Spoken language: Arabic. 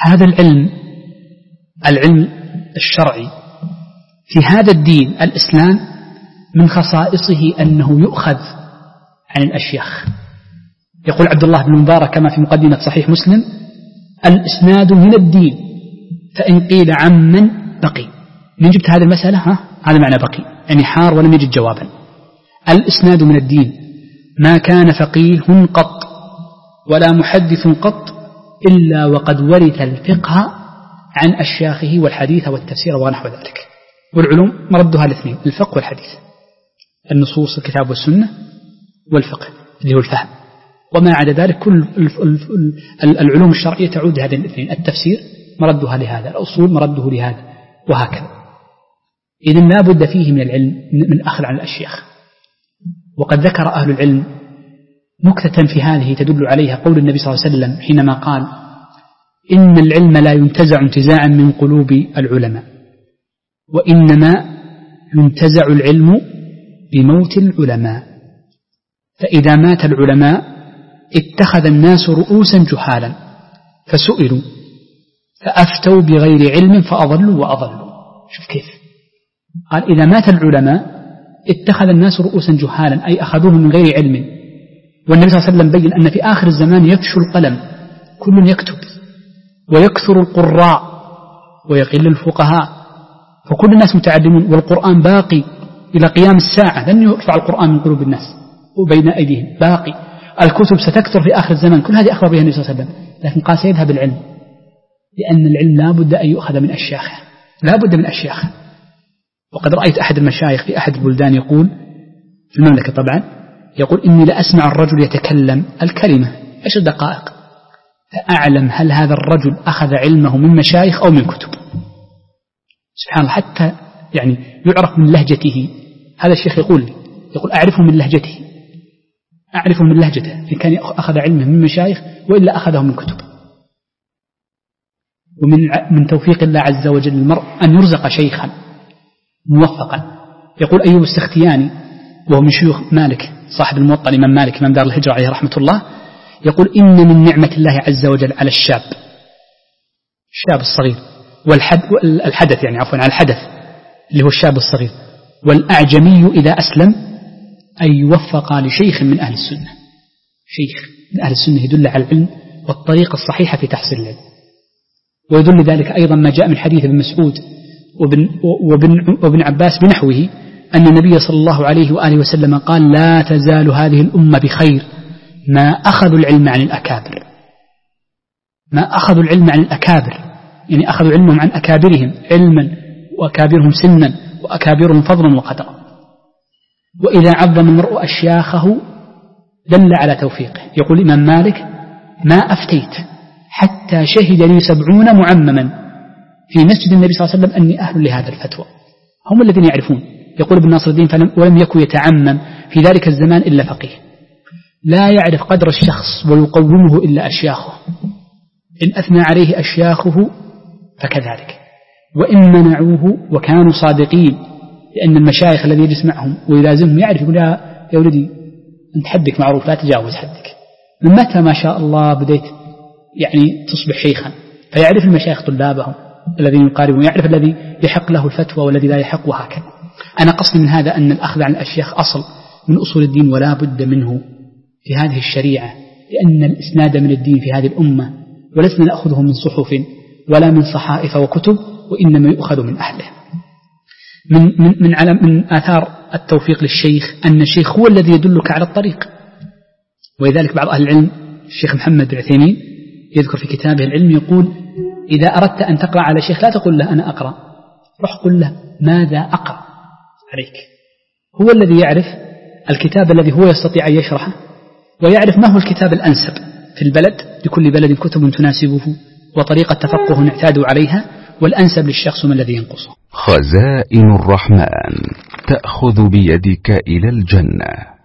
هذا العلم الشرعي في هذا الدين الإسلام من خصائصه أنه يؤخذ عن الأشياخ. يقول عبد الله بن مبارك كما في مقدمة صحيح مسلم: الإسناد من الدين، فإن قيل عمن بقي. من جبت هذه المسألة؟ هذا معنى بقي، يعني حار ولم يجد جوابا. الإسناد من الدين، ما كان فقيه قط ولا محدث قط إلا وقد ورث الفقه عن أشياخه والحديث والتفسير ونحو ذلك. والعلوم مردها الاثنين: الفقه والحديث، النصوص الكتاب والسنة، والفقه اللي هو الفهم. وما عدا ذلك كل العلوم الشرعية تعود هذين الاثنين: التفسير مردها لهذا، الأصول مرده لهذا، وهكذا. إذن لا بد فيه من العلم، من الأخذ عن الأشياخ. وقد ذكر أهل العلم نكتة في هذه تدل عليها قول النبي صلى الله عليه وسلم حينما قال: إن العلم لا ينتزع انتزاعا من قلوب العلماء، وإنما ينتزع العلم بموت العلماء، فإذا مات العلماء اتخذ الناس رؤوسا جهالا فسئلوا فأفتوا بغير علم فأضلوا وأضلوا. شوف كيف قال: إذا مات العلماء اتخذ الناس رؤوسا جهالا، أي أخذوه من غير علم. والنبي صلى الله عليه وسلم بين أن في آخر الزمان يفشو القلم، كل يكتب، ويكثر القراء ويقل الفقهاء، فكل الناس متعلمون، والقرآن باقي إلى قيام الساعة، لن يرفع القرآن من قلوب الناس وبين أيديهم، باقي. الكتب ستكثر في آخر الزمان، كل هذه أخبر بها النبي صلى الله عليه وسلم. لكن قال سيذهب العلم، لأن العلم لا بد أن يؤخذ من أشياخه، لا بد من أشياخه. وقد رأيت أحد المشايخ في أحد البلدان يقول، في المملكة طبعا، يقول: إني لأسمع الرجل يتكلم الكلمة 10 دقائق فأعلم هل هذا الرجل أخذ علمه من مشايخ أو من كتب. سبحان الله، حتى يعني يعرف من لهجته. هذا الشيخ يقول أعرفه من لهجته، أعرفه من لهجته، إن كان أخذ علمه من مشايخ وإلا أخذه من كتب. ومن توفيق الله عز وجل للمرء أن يرزق شيخا موفقا. يقول أيوب السختياني وهو من شيوخ مالك صاحب الموطأ الإمام مالك إمام دار الهجرة عليه رحمة الله، يقول: إن من نعمة الله عز وجل على الشاب الصغير والحدث، يعني عفوا على الحدث اللي هو الشاب الصغير والأعجمي إذا أسلم، أن يوفق لشيخ من أهل السنة. شيخ من أهل السنة يدل على العلم والطريقة الصحيحة في تحصيل العلم. ويدل ذلك أيضا ما جاء من حديث ابن مسعود وابن عباس بنحوه، أن النبي صلى الله عليه وآله وسلم قال: لا تزال هذه الأمة بخير ما أخذوا العلم عن الأكابر. ما أخذوا العلم عن الأكابر، يعني أخذوا علمهم عن أكابرهم علما، وأكابرهم سنا، وأكابرهم فضلا وقدرا. وإذا عظم المرء أشياخه دل على توفيقه. يقول الإمام مالك: ما أفتيت حتى شهد لي 70 معمما في مسجد النبي صلى الله عليه وسلم أني أهل لهذا الفتوى. هم الذين يعرفون. يقول ابن ناصر الدين: ولم يكن يتعمم في ذلك الزمان إلا فقيه. لا يعرف قدر الشخص ويقومه إلا أشياخه، إن أثنى عليه أشياخه فكذلك، وإن منعوه وكانوا صادقين، لأن المشايخ الذي يجلس معهم ويلازمهم يعرف، يقول: يا ولدي أنت حدك معروف، لا تجاوز حدك. من متى ما شاء الله بديت يعني تصبح شيخا، فيعرف المشايخ طلابهم الذين يقاربون، يعرف الذي يحق له الفتوى والذي لا يحق، وهكذا. أنا قصدي من هذا أن الأخذ عن الأشياخ أصل من أصول الدين، ولا بد منه في هذه الشريعة، لأن الإسناد من الدين في هذه الأمة، ولسنا نأخذه من صحف ولا من صحائف وكتب، وإنما يؤخذ من أهله. من آثار التوفيق للشيخ أن الشيخ هو الذي يدلك على الطريق. ولذلك بعض أهل العلم الشيخ محمد بن عثيمين يذكر في كتابه العلم، يقول: إذا أردت أن تقرأ على شيخ لا تقول له أنا أقرأ، روح قل له ماذا أقرأ عليك. هو الذي يعرف الكتاب الذي هو يستطيع أن يشرحه، ويعرف ما هو الكتاب الأنسب في البلد، لكل بلد كتب تناسبه وطريقة تفقه نعتاد عليها، والأنسب للشخص من الذي ينقصه. خزائن الرحمن تأخذ بيدك إلى الجنة.